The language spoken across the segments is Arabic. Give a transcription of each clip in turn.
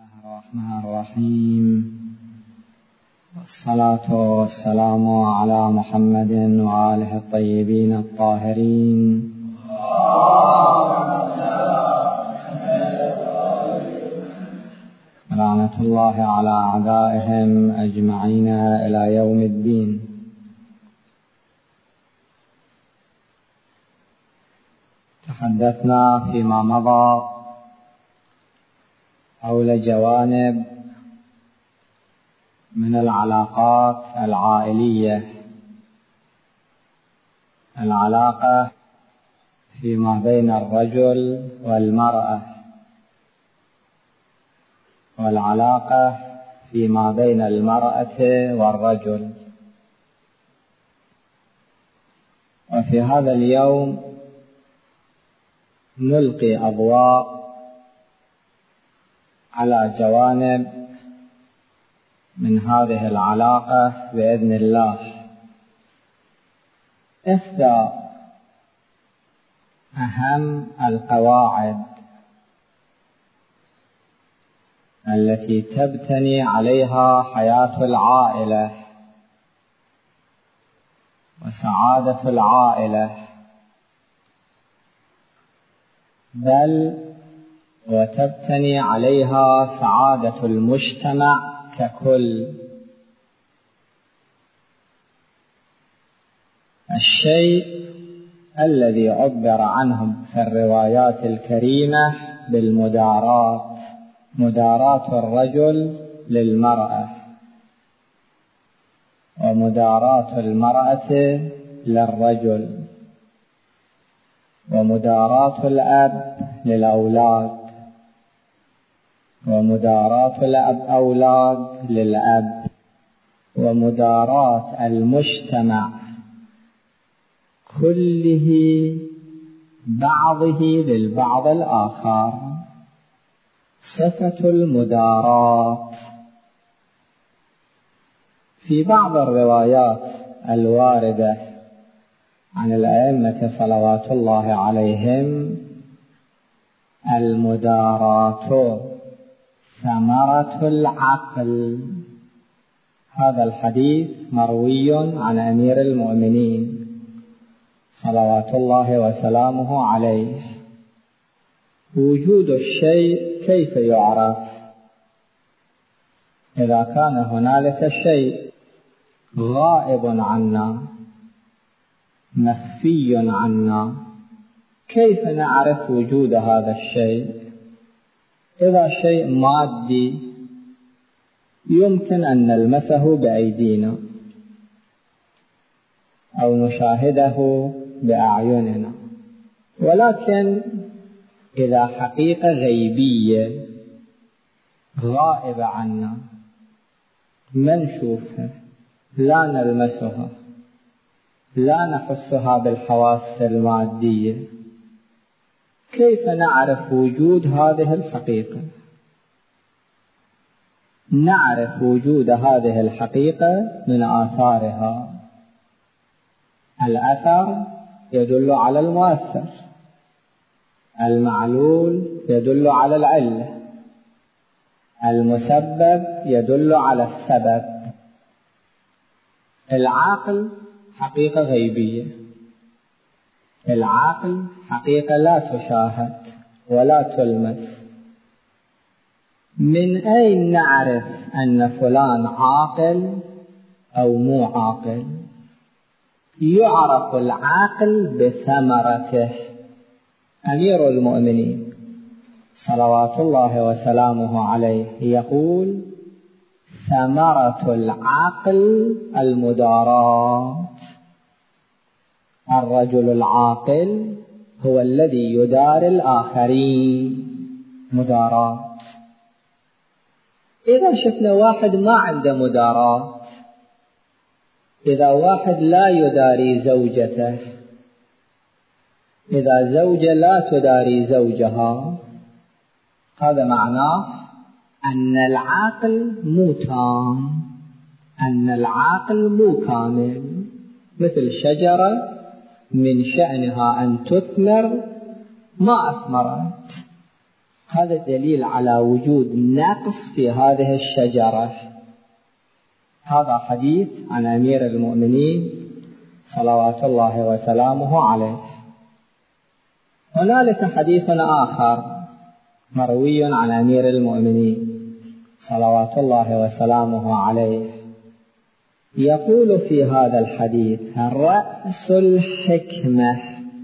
الله الرحمن الرحيم، والصلاة والسلام على محمد وآله الطيبين الطاهرين، لعنة الله على أعدائهم أجمعين إلى يوم الدين. تحدثنا فيما مضى حول جوانب من العلاقات العائلية، العلاقة فيما بين الرجل والمرأة، والعلاقة فيما بين المرأة والرجل. وفي هذا اليوم نلقي أضواء على جوانب من هذه العلاقة بإذن الله. إحدى أهم القواعد التي تبتني عليها حياة العائلة وسعادة العائلة، بل وتبتني عليها سعادة المجتمع ككل، الشيء الذي عبر عنه في الروايات الكريمة بالمداراة، مداراة الرجل للمرأة، ومداراة المرأة للرجل، ومداراة الأب للأولاد، ومداراة الأولاد للأب، ومداراة المجتمع كله بعضه للبعض الآخر. صفة المداراة في بعض الروايات الواردة عن الأئمة صلوات الله عليهم: المداراة ثمرة العقل. هذا الحديث مروي عن أمير المؤمنين صلوات الله وسلامه عليه. وجود الشيء كيف يعرف؟ إذا كان هنالك شيء غائب عنا، مخفي عنا، كيف نعرف وجود هذا الشيء؟ إذا شيء مادي يمكن أن نلمسه بأيدينا أو نشاهده بأعيننا، ولكن إذا حقيقة غيبية غائبة عنا ما نشوفها، لا نلمسها، لا نحسها بالحواس المادية، كيف نعرف وجود هذه الحقيقة؟ نعرف وجود هذه الحقيقة من آثارها. الأثر يدل على المؤثر، المعلول يدل على العلة، المسبب يدل على السبب. العقل حقيقة غيبية، العقل حقيقة لا تشاهد ولا تلمس. من أين نعرف أن فلان عاقل أو مو عاقل؟ يعرف العقل بثمرته. أمير المؤمنين صلوات الله وسلامه عليه يقول: ثمرة العقل المداراة. الرجل العاقل هو الذي يدار الآخرين. مداراة. إذا شفنا واحد ما عنده مداراة، إذا واحد لا يداري زوجته، إذا زوجة لا تداري زوجها، هذا معناه أن العقل مو تام، أن العقل مو كامل. مثل شجرة من شأنها أن تثمر ما أثمرت، هذا دليل على وجود نقص في هذه الشجرة. هذا حديث عن أمير المؤمنين صلوات الله وسلامه عليه. هنالك حديث آخر مروي عن أمير المؤمنين صلوات الله وسلامه عليه، يقول في هذا الحديث: رأس الحكمة.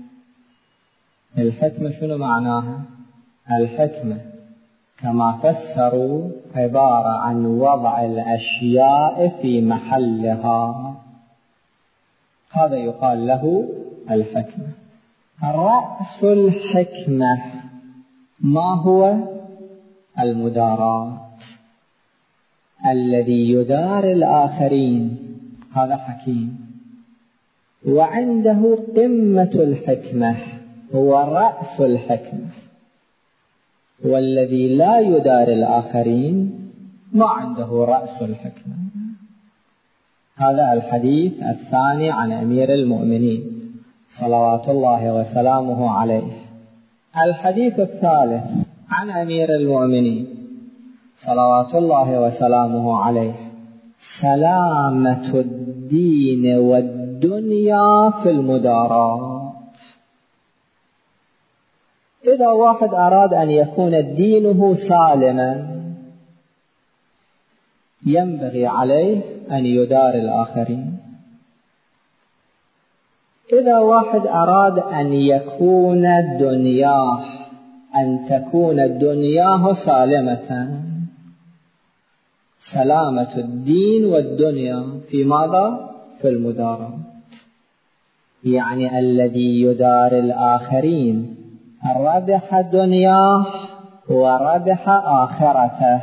الحكمة شنو معناها؟ الحكمة كما فسروا عبارة عن وضع الأشياء في محلها، هذا يقال له الحكمة. رأس الحكمة ما هو؟ المداراة. الذي يدار الآخرين هذا حكيم، وعنده قمة الحكمة هو رأس الحكمة. والذي لا يدار الآخرين ما عنده رأس الحكمة. هذا الحديث الثاني عن أمير المؤمنين صلوات الله وسلامه عليه. الحديث الثالث عن أمير المؤمنين صلوات الله وسلامه عليه: سلامة الدين والدنيا في المداراة. إذا واحد أراد أن يكون دينه سالما ينبغي عليه أن يدار الآخرين. إذا واحد أراد أن يكون دنياه أن تكون دنياه سالمة، سلامة الدين والدنيا في ماذا؟ في المداراة. يعني الذي يدار الآخرين ربح دنياه وربح آخرته،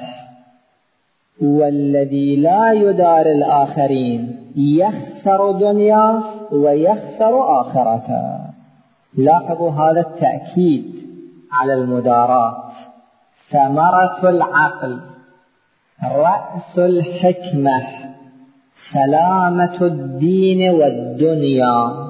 والذي لا يدار الآخرين يخسر دنياه ويخسر آخرته. لاحظوا هذا التأكيد على المداراة. ثمرة العقل، رأس الحكمة، سلامة الدين والدنيا.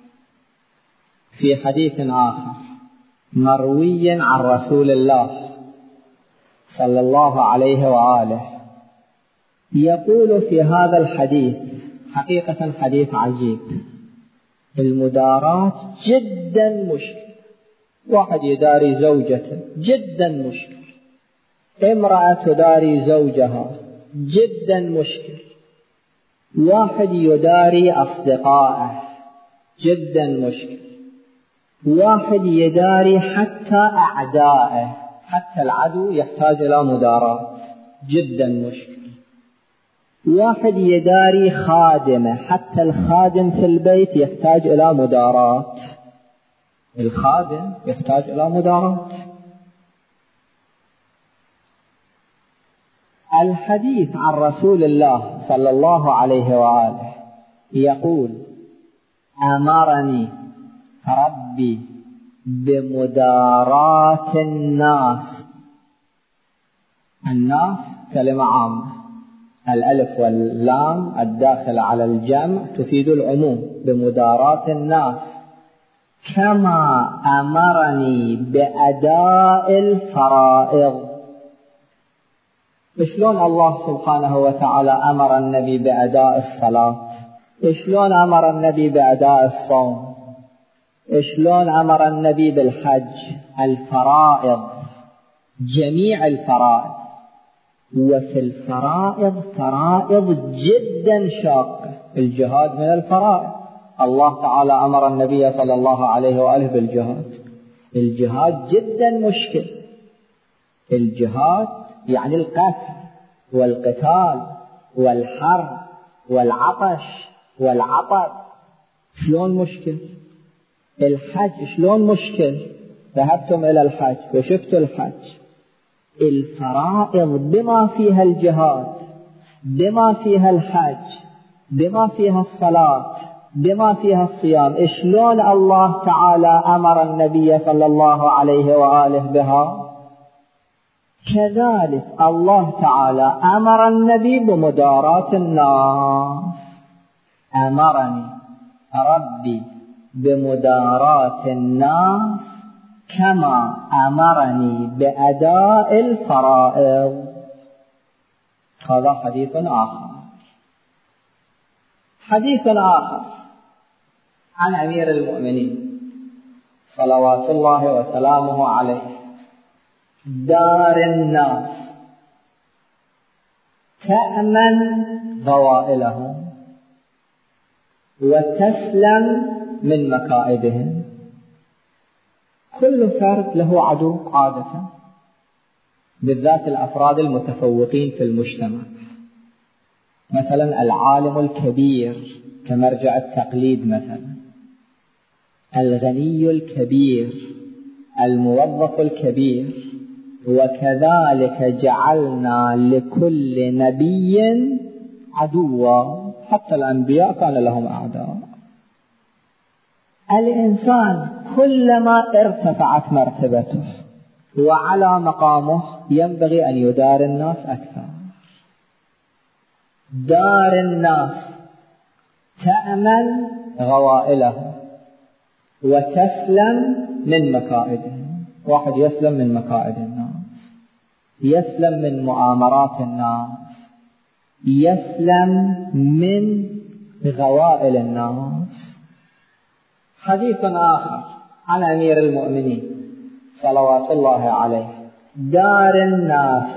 في حديث آخر مروي عن رسول الله صلى الله عليه وآله يقول في هذا الحديث، حقيقة حديث عجيب، المداراة جدا مشكل. واحد يداري زوجته جدا مشكل، امرأة تداري زوجها جدا مشكل، واحد يداري أصدقائه جدا مشكل، واحد يداري حتى أعدائه، حتى العدو يحتاج إلى مداراة جدا مشكل، واحد يداري خادمه، حتى الخادم في البيت يحتاج إلى مداراة، الخادم يحتاج إلى مداراة. الحديث عن رسول الله صلى الله عليه وآله يقول: أمرني ربي بمداراة الناس. الناس كلمة عامة، الألف واللام الداخل على الجمع تفيد العموم، بمداراة الناس كما أمرني بأداء الفرائض. شلون الله سبحانه وتعالى أمر النبي بأداء الصلاة؟ شلون أمر النبي بأداء الصوم؟ شلون أمر النبي بالحج؟ الفرائض، جميع الفرائض. وفي الفرائض فرائض جدا شاقة، الجهاد من الفرائض. الله تعالى أمر النبي صلى الله عليه وآله بالجهاد. الجهاد جدا مشكل. الجهاد يعني القتل والقتال والحرب والعطش والعطب، شلون مشكل؟ الحج شلون مشكل؟ ذهبتم إلى الحج وشفتوا الحج، الفرائض بما فيها الجهاد، بما فيها الحج، بما فيها الصلاة، بما فيها الصيام، شلون الله تعالى أمر النبي صلى الله عليه وآله بها؟ كذلك الله تعالى أمر النبي بمداراة الناس. أمرني ربي بمداراة الناس كما أمرني بأداء الفرائض. هذا حديث آخر. حديث آخر عن أمير المؤمنين صلوات الله وسلامه عليه: دار الناس تأمن غوائلهم وتسلم من مكائدهم. كل فرد له عدو عادة، بالذات الأفراد المتفوقين في المجتمع، مثلا العالم الكبير كمرجع التقليد، مثلا الغني الكبير، الموظف الكبير. وكذلك جعلنا لكل نبي عدوا، حتى الأنبياء كان لهم أعداء. الإنسان كلما ارتفعت مرتبته وعلى مقامه ينبغي أن يدار الناس أكثر. دار الناس تأمن غوائلهم وتسلم من مكائدهم. واحد يسلم من مكائد الناس، يسلم من مؤامرات الناس، يسلم من غوائل الناس. حديث آخر عن أمير المؤمنين صلوات الله عليه: دار الناس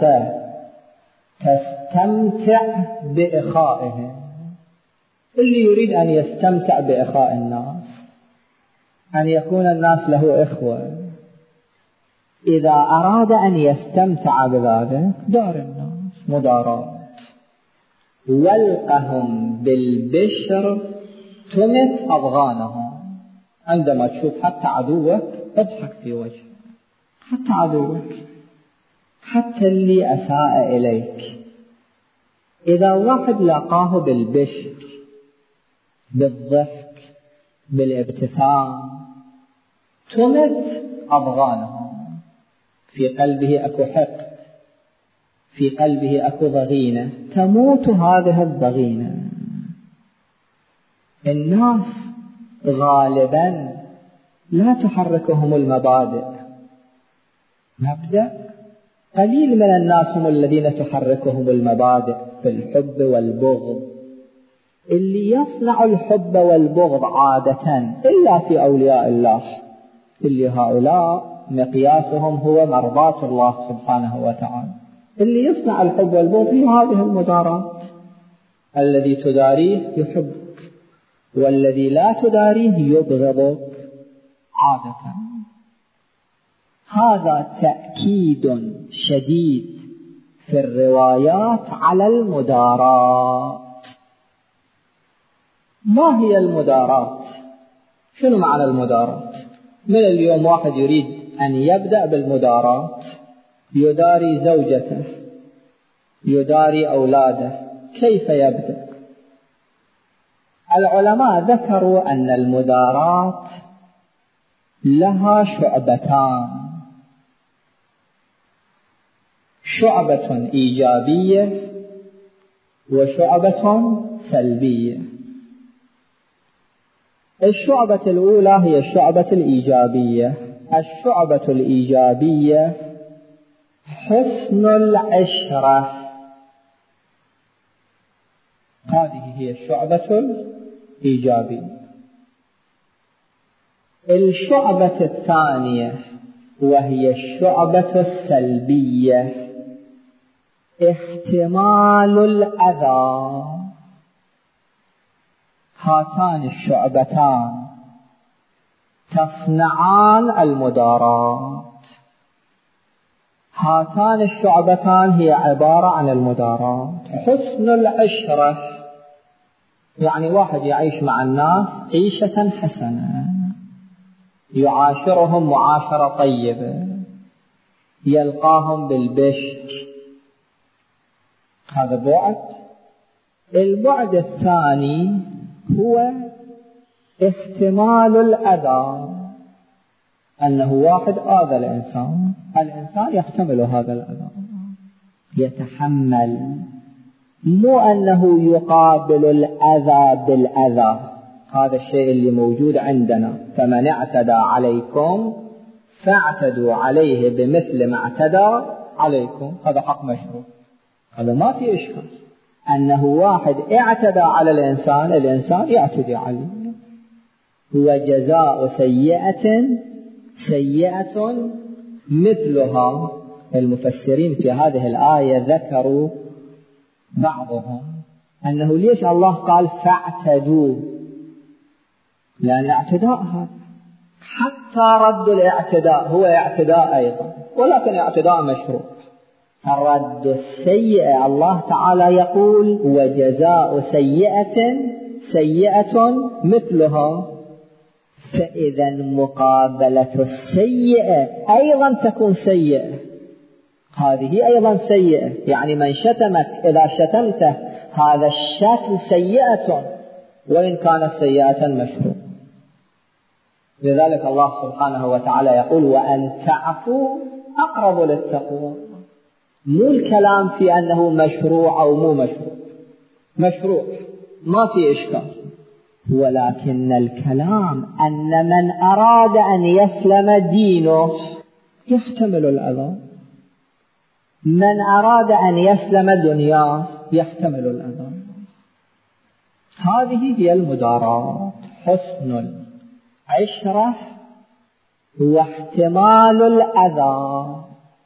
تستمتع بإخائهم. اللي يريد أن يستمتع بإخاء الناس، أن يكون الناس له إخوة، إذا أراد أن يستمتع بذلك دار الناس مدارات. والقهم بالبشر تمت أضغانهم. عندما تشوف حتى عدوك اضحك في وجهه، حتى عدوك، حتى اللي أساء إليك، إذا واحد لقاه بالبشر، بالضحك، بالابتسام، تمت أضغانهم. في قلبه أكو حقد، في قلبه أكو ضغينة، تموت هذه الضغينة. الناس غالبا لا تحركهم المبادئ. مبدأ قليل من الناس هم الذين تحركهم المبادئ في الحب والبغض. اللي يصنع الحب والبغض عادة إلا في أولياء الله، اللي هؤلاء مقياسهم هو مرضاة الله سبحانه وتعالى. اللي يصنع الحب والبغض في هذه المدارات. الذي تداريه يحبك، والذي لا تداريه يبغضك عادة. هذا تأكيد شديد في الروايات على المدارات. ما هي المدارات؟ شنو معنى المدارات؟ من اليوم واحد يريد أن يبدأ بالمدارات، يداري زوجته، يداري أولاده، كيف يبدأ؟ العلماء ذكروا أن المدارات لها شعبتان: شعبة إيجابية وشعبة سلبية. الشعبة الأولى هي الشعبة الإيجابية. الشعبة الإيجابية حسن العشرة، هذه هي الشعبة الإيجابية. الشعبة الثانية وهي الشعبة السلبية احتمال الأذى. هاتان الشعبتان تصنعان المدارات. هاتان الشعبتان هي عبارة عن المدارات. حسن العشرة يعني واحد يعيش مع الناس عيشة حسنة، يعاشرهم معاشرة طيبة، يلقاهم بالبشر، هذا بعد. البعد الثاني هو احتمال الأذى، أنه واحد آذى الإنسان، الإنسان يحتمل هذا الأذى، يتحمل، مو أنه يقابل الأذى بالأذى. هذا الشيء اللي موجود عندنا: فمن اعتدى عليكم فاعتدوا عليه بمثل ما اعتدى عليكم. هذا حق مشروع، هذا ما في إشكال. أنه واحد اعتدى على الإنسان، الإنسان يعتدي عليه. هو جزاء سيئة سيئة مثلها. المفسرين في هذه الآية ذكروا بعضهم أنه ليش الله قال فاعتدوا؟ لأن الاعتداء هذا حتى رد الاعتداء هو اعتداء أيضا، ولكن اعتداء مشروع. الرد السيئة الله تعالى يقول وجزاء سيئة سيئة مثلها، فإذا مقابلة السيئة أيضا تكون سيئة، هذه أيضا سيئة. يعني من شتمك إذا شتمته هذا الشتم سيئة وإن كانت سيئة مشروع. لذلك الله سبحانه وتعالى يقول وأن تعفوا أقرب للتقوى. مو الكلام في أنه مشروع أو مو مشروع، مشروع ما في إشكال، ولكن الكلام أن من أراد أن يسلم دينه يحتمل الأذى، من أراد أن يسلم دنياه يحتمل الأذى. هذه هي المداراة، حسن العشرة واحتمال الأذى.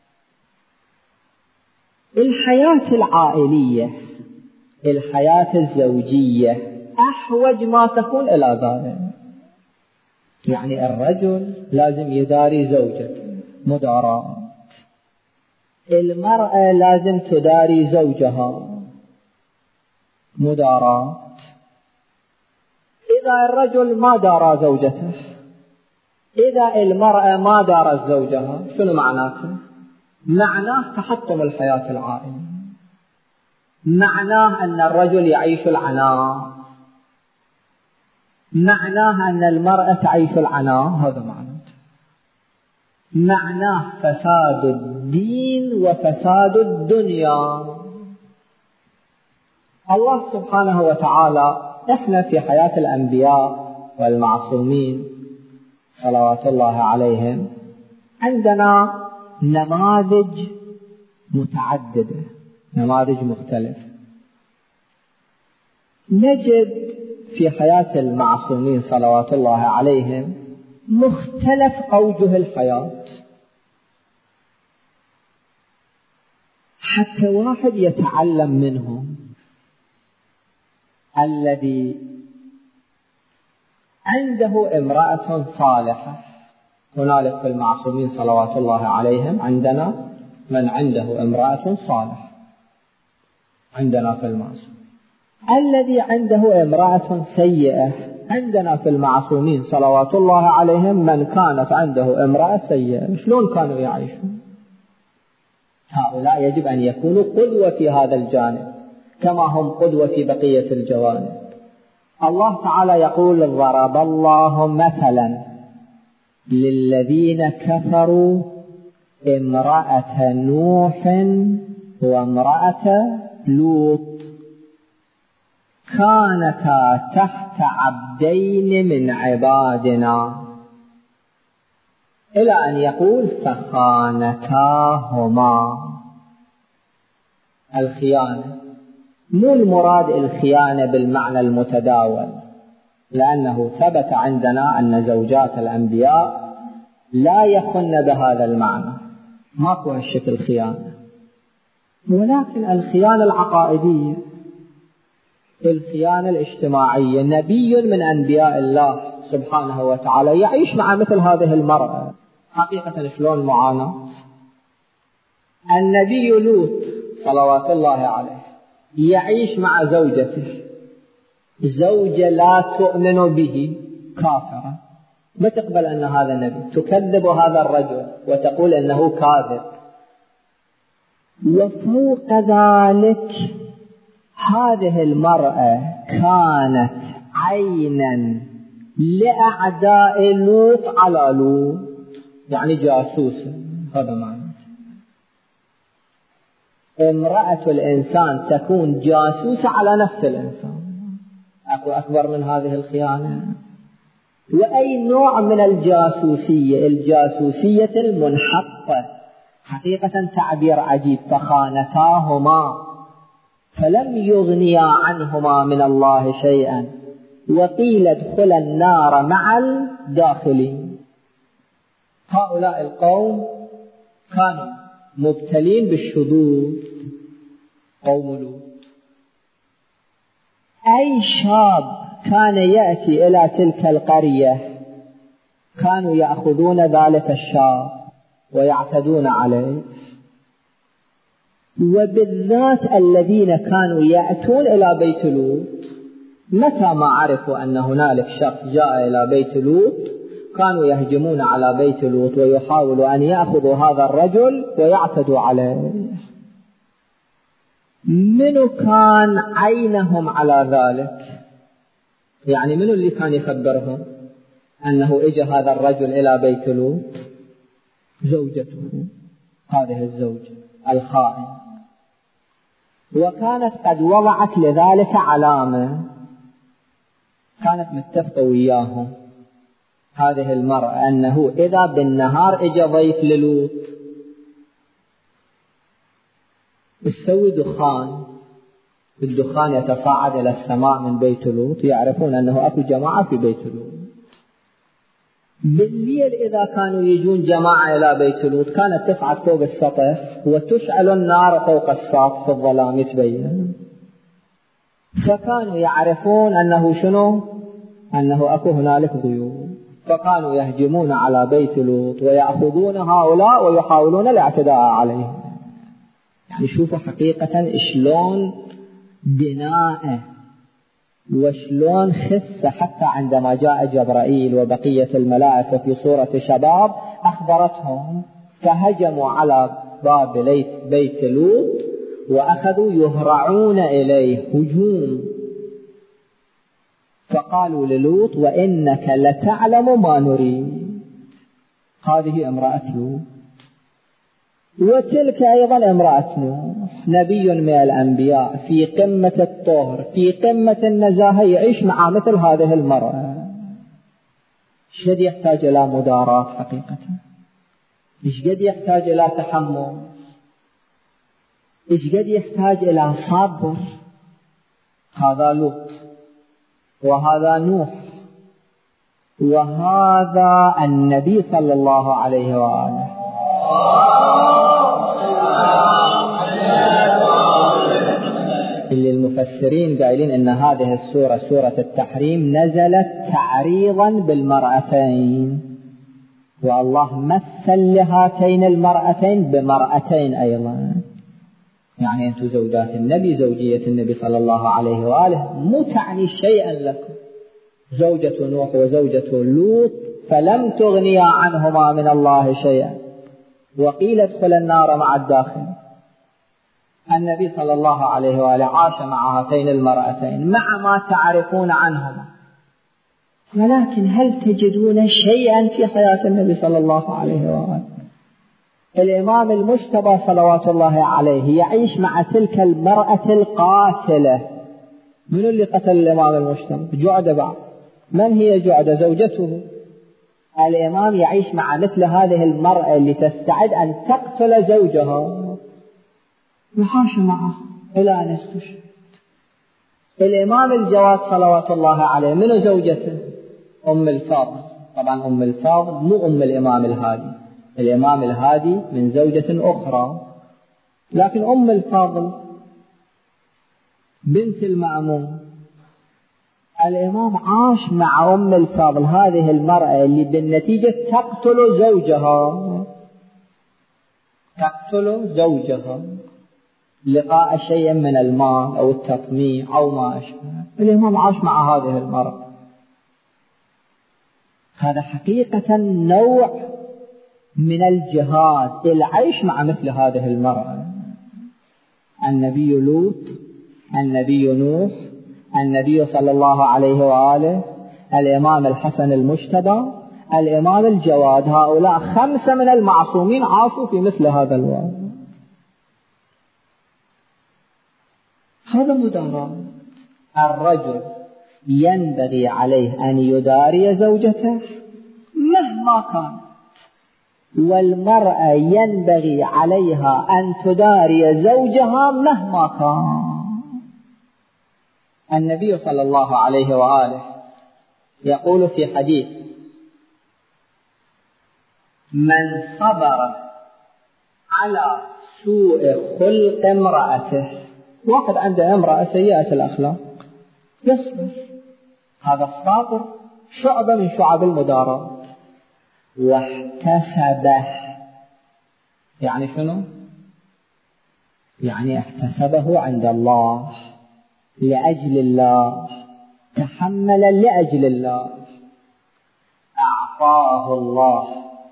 الحياة العائلية، الحياة الزوجية أحوج ما تكون إلى ذلك. يعني الرجل لازم يداري زوجته، مداراة. المرأة لازم تداري زوجها، مداراة. إذا الرجل ما دارى زوجته، إذا المرأة ما دارت زوجها، شنو معناته؟ معناه تحطم الحياة العائلية، معناه أن الرجل يعيش العناء، معناه أن المرأة تعيش العناء. هذا معناه فساد الدين وفساد الدنيا. الله سبحانه وتعالى، احنا في حياة الأنبياء والمعصومين صلوات الله عليهم عندنا نماذج متعددة، نماذج مختلفة. نجد في حياة المعصومين صلوات الله عليهم مختلف أوجه الحياة، حتى واحد يتعلم منهم. الذي عنده امرأة صالحة، هنالك في المعصومين صلوات الله عليهم عندنا من عنده امرأة صالحة، عندنا في المعصوم. الذي عنده امرأة سيئة عندنا في المعصومين صلوات الله عليهم من كانت عنده امرأة سيئة، شلون كانوا يعيشون؟ هؤلاء يجب أن يكونوا قدوة في هذا الجانب كما هم قدوة في بقية الجوانب. الله تعالى يقول ضرب الله مثلا للذين كفروا امرأة نوح وامرأة لوط كانتا تحت عبدين من عبادنا، إلى أن يقول فخانتاهما. الخيانة مو المراد الخيانة بالمعنى المتداول، لأنه ثبت عندنا أن زوجات الأنبياء لا يخن بهذا المعنى، ماكو هالشكل خيانة. ولكن الخيانة العقائدية، الخيانة الاجتماعية، نبي من أنبياء الله سبحانه وتعالى يعيش مع مثل هذه المرأة. حقيقة شلون معاناة. النبي لوط صلوات الله عليه يعيش مع زوجته، زوجة لا تؤمن به، كافرة، ما تقبل أن هذا نبي، تكذب هذا الرجل وتقول أنه كاذب. وفوق ذلك هذه المرأة كانت عينا لأعداء لوط على لوط، يعني جاسوسة. هذا معنى امرأة الإنسان تكون جاسوسة على نفس الإنسان. أكو أكبر من هذه الخيانة؟ وأي نوع من الجاسوسية؟ الجاسوسية المنحطة. حقيقة تعبير عجيب. فخانتاهما فلم يغنيا عنهما من الله شيئا وقيل ادخلا النار مع الداخلين. هؤلاء القوم كانوا مبتلين بالشذوذ، قوم لوط. أي شاب كان يأتي إلى تلك القرية كانوا يأخذون ذلك الشاب ويعتدون عليه، وبالذات الذين كانوا يأتون إلى بيت لوط متى ما عرفوا أن هنالك شخص جاء إلى بيت لوط كانوا يهجمون على بيت لوط ويحاولوا أن يأخذوا هذا الرجل ويعتدوا عليه. منو كان عينهم على ذلك؟ يعني منو اللي كان يخبرهم أنه إجى هذا الرجل إلى بيت لوط؟ زوجته، هذه الزوجة الخائن. وكانت قد وضعت لذلك علامة، كانت متفقة وياهم هذه المرأة أنه إذا بالنهار إجى ضيف للوط تسوي دخان، الدخان يتصاعد إلى السماء من بيت لوط، يعرفون أنه أكو جماعة في بيت لوط. بالليل إذا كانوا يجون جماعة إلى بيت لوط كانت تصعد فوق السطح وتشعل النار فوق السطح في الظلام يتبين، فكانوا يعرفون أنه شنو؟ أنه أكو هنالك ضيوف، فكانوا يهجمون على بيت لوط ويأخذون هؤلاء ويحاولون الاعتداء عليهم. يعني شوفوا حقيقة شلون بناء وشلون خسة، حتى عندما جاء جبرائيل وبقية الملائكة في صورة شباب أخبرتهم، فهجموا على باب بيت لوط وأخذوا يهرعون إليه هجوم، فقالوا للوط وإنك لتعلم ما نريد. هذه امرأة لوط، وتلك أيضا امرأة نوح، نبي من الأنبياء في قمة الطهر في قمة النزاهة، يعيش مع مثل هذه المرأة. شد يحتاج إلى مداراة حقيقة، إيش قد يحتاج إلى تحمل، إيش قد يحتاج إلى صبر. هذا لوط وهذا نوح وهذا النبي صلى الله عليه وآله. اللي المفسرين قائلين إن هذه السورة سورة التحريم نزلت تعريضا بالمرأتين، والله مثل لهاتين المرأتين بمرأتين أيضا. يعني أنتم زوجات النبي، زوجية النبي صلى الله عليه وآله مو تعني شيئا لكم. زوجة نوح وزوجة لوط فلم تغنيا عنهما من الله شيئا وقيل ادخل النار مع الداخل. النبي صلى الله عليه وآله عاش مع هاتين المرأتين مع ما تعرفون عنهما، ولكن هل تجدون شيئا في حياة النبي صلى الله عليه وآله؟ الإمام المجتبى صلوات الله عليه يعيش مع تلك المرأة القاتلة. من اللي قتل الإمام المجتبى؟ جعدة. بعد من هي جعدة؟ زوجته. الإمام يعيش مع مثل هذه المرأة اللي تستعد أن تقتل زوجها، يحاش معه إلى أن يستشهد. الإمام الجواد صلوات الله عليه من زوجته؟ أم الفاضل. طبعا أم الفاضل مو أم الإمام الهادي، الإمام الهادي من زوجة أخرى، لكن أم الفاضل بنت المأمون. الإمام عاش مع أم الفاضل، هذه المرأة اللي بالنتيجة تقتل زوجها لقاء شيء من المال أو التطميع أو ما أشبه. الإمام عاش مع هذه المرأة. هذا حقيقة نوع من الجهاد، العيش مع مثل هذه المرأة. النبي لوط، النبي نوح، النبي صلى الله عليه وآله، الإمام الحسن المجتبى، الإمام الجواد، هؤلاء 5 من المعصومين عاشوا في مثل هذا الوضع. هذا مداراة. الرجل ينبغي عليه أن يداري زوجته مهما كان، والمرأة ينبغي عليها أن تداري زوجها مهما كان. النبي صلى الله عليه وآله يقول في حديث: من صبر على سوء خلق امرأته، واحد عنده امرأة سيئة الأخلاق يصبر، هذا الصابر شعبة من شعب المداراة. واحتسبه، يعني شنو؟ يعني احتسبه عند الله لأجل الله، تحمل لأجل الله، أعطاه الله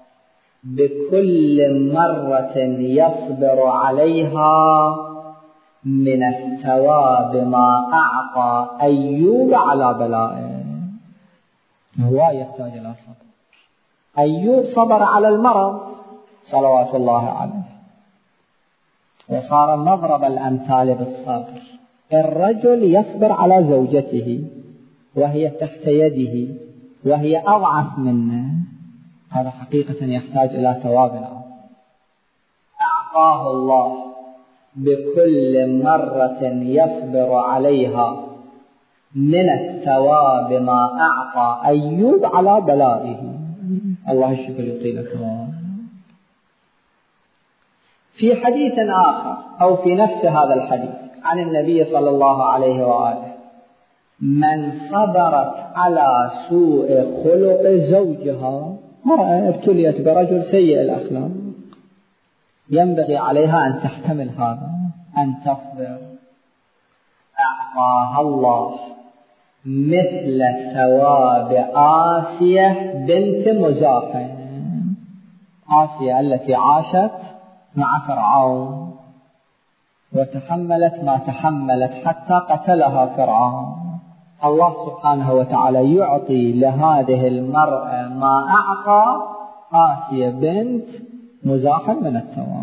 بكل مرة يصبر عليها من الثواب ما أعطى أيوب على بلائه. هو يحتاج إلى صبر. أيوب صبر على المرض صلوات الله عليه، وصار مضرب الأمثال بالصبر. الرجل يصبر على زوجته وهي تحت يده وهي أضعف منه، هذا حقيقة يحتاج إلى ثواب عظيم. أعطاه الله بكل مرة يصبر عليها من الثواب ما أعطى أيوب على بلائه. الله الشكر يطيلك. في حديث آخر أو في نفس هذا الحديث عن النبي صلى الله عليه وآله: من صبرت على سوء خلق زوجها، مرأة ابتليت برجل سيء الأخلاق، ينبغي عليها أن تحتمل هذا، أن تصبر، أعطاها الله مثل ثواب آسية بنت مزاحم. آسية التي عاشت مع فرعون وتحملت ما تحملت حتى قتلها فرعون. الله سبحانه وتعالى يعطي لهذه المرأة ما أعطى آسية بنت مزاحم من الثواب.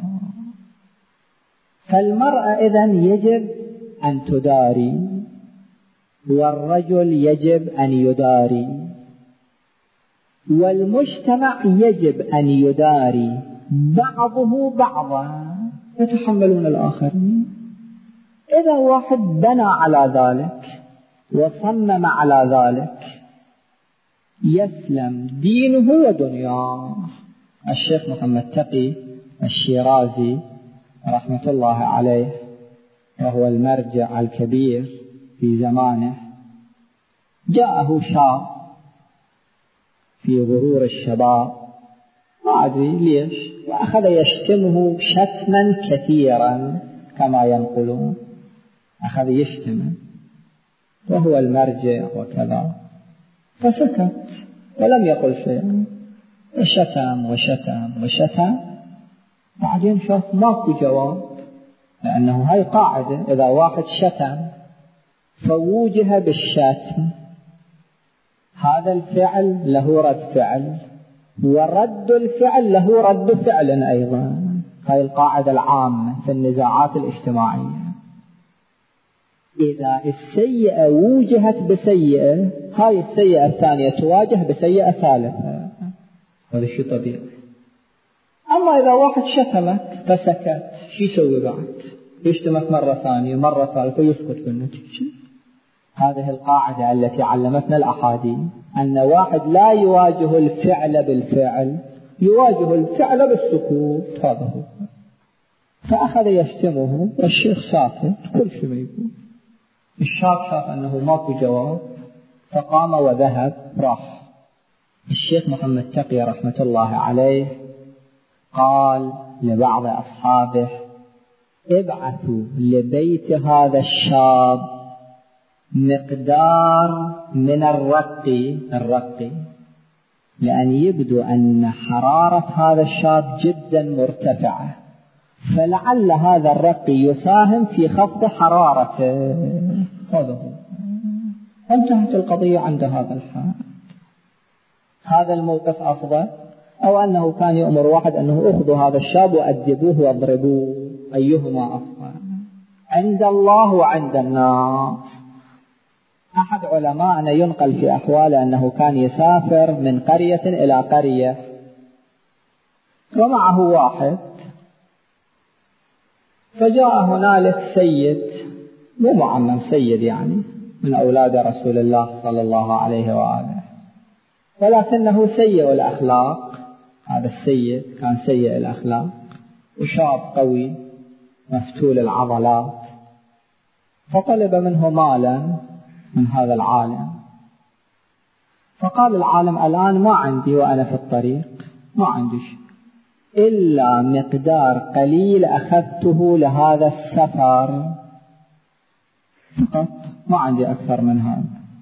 فالمرأة إذن يجب أن تداري، والرجل يجب أن يداري، والمجتمع يجب أن يداري بعضه بعضا، يتحملون الآخرين. إذا واحد بنى على ذلك وصمم على ذلك يسلم دينه ودنياه. الشيخ محمد تقي الشيرازي رحمة الله عليه، وهو المرجع الكبير في زمانه، جاءه شاب في غرور الشباب، ما أدري ليش، وأخذ يشتمه شتما كثيرا كما ينقلون، أخذ يشتمه وهو المرجع وكذا، فسكت ولم يقل شيئا، وشتم وشتم وشتم. بعدين شاف ماكو جواب، لأنه هاي قاعدة، إذا واحد شتم فوجه بالشتم، هذا الفعل له رد فعل، ورد الفعل له رد فعل أيضا. هاي القاعدة العامة في النزاعات الاجتماعية. إذا السيئة وجهت بسيئة، هاي السيئة الثانية تواجه بسيئة ثالثة، هذا شيء طبيعي. أما إذا واحد شتمك فسكت، شو يسوي بعد؟ يشتمك مرة ثانية مرة ثالثة ويسكت بالنتيجة. هذه القاعدة التي علمتنا الأحاديث، أن واحد لا يواجه الفعل بالفعل، يواجه الفعل بالسكوت، هذا هو. فأخذ يشتمه والشيخ ساكت، كل شيء ما يقول. الشاب شاف أنه ماكو جواب، فقام وذهب راح. الشيخ محمد تقي رحمة الله عليه قال لبعض أصحابه: ابعثوا لبيت هذا الشاب مقدار من الرقي، لأن يبدو أن حرارة هذا الشاب جدا مرتفعة، فلعل هذا الرقي يساهم في خفض حرارته. هذا هو. انتهت القضية عند هذا الحال. هذا الموقف أفضل، أو أنه كان يأمر واحد أنه أخذوا هذا الشاب وأدبوه واضربوه، أيهما أفضل عند الله وعند الناس؟ أحد علماءنا ينقل في أحواله أنه كان يسافر من قرية إلى قرية ومعه واحد، فجاء هنالك سيد، مو معمم، سيد يعني من أولاد رسول الله صلى الله عليه وآله، ولكنه سيء الأخلاق. هذا السيد كان سيء الأخلاق وشاب قوي مفتول العضلات، فطلب منه مالا من هذا العالم. فقال العالم: الآن ما عندي وأنا في الطريق، ما عندي شيء إلا مقدار قليل أخذته لهذا السفر فقط، ما عندي أكثر من هذا.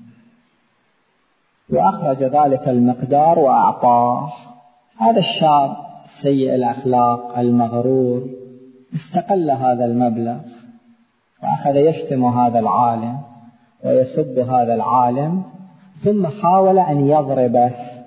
وأخرج ذلك المقدار وأعطاه. هذا الشاب سيء الأخلاق المغرور استقل هذا المبلغ وأخذ يشتم هذا العالم ويسب هذا العالم، ثم حاول أن يضربه.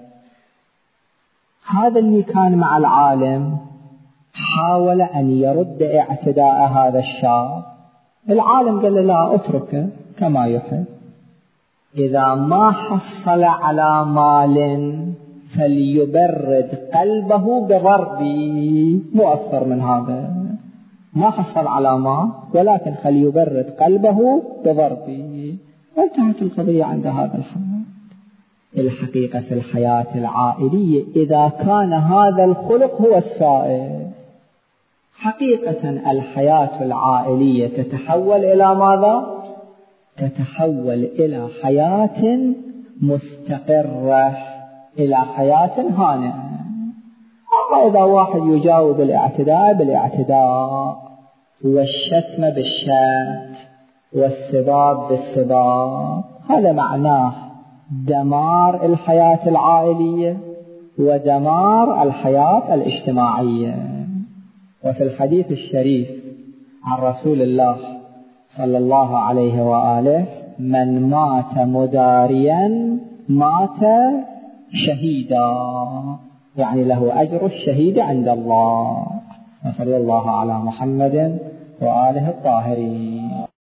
هذا اللي كان مع العالم حاول أن يرد اعتداء هذا الشاب. العالم قال له: لا، اتركه كما يحب، إذا ما حصل على مال فليبرد قلبه بضربي، مو أكثر من هذا. ما حصل على مال ولكن فليبرد قلبه بضربي، وانتهت القضية عند هذا الحد. الحقيقة في الحياة العائلية إذا كان هذا الخلق هو السائد، حقيقة الحياة العائلية تتحول إلى ماذا؟ تتحول إلى حياة مستقرة، إلى حياة هانئة. أما إذا واحد يجاوب الاعتداء بالاعتداء والشتم بالشتم والسباب بالسباب، هذا معناه دمار الحياة العائلية ودمار الحياة الاجتماعية. وفي الحديث الشريف عن رسول الله صلى الله عليه وآله: من مات مداريا مات شهيدا، يعني له أجر الشهيد عند الله. وصلى الله على محمد وآله الطاهرين.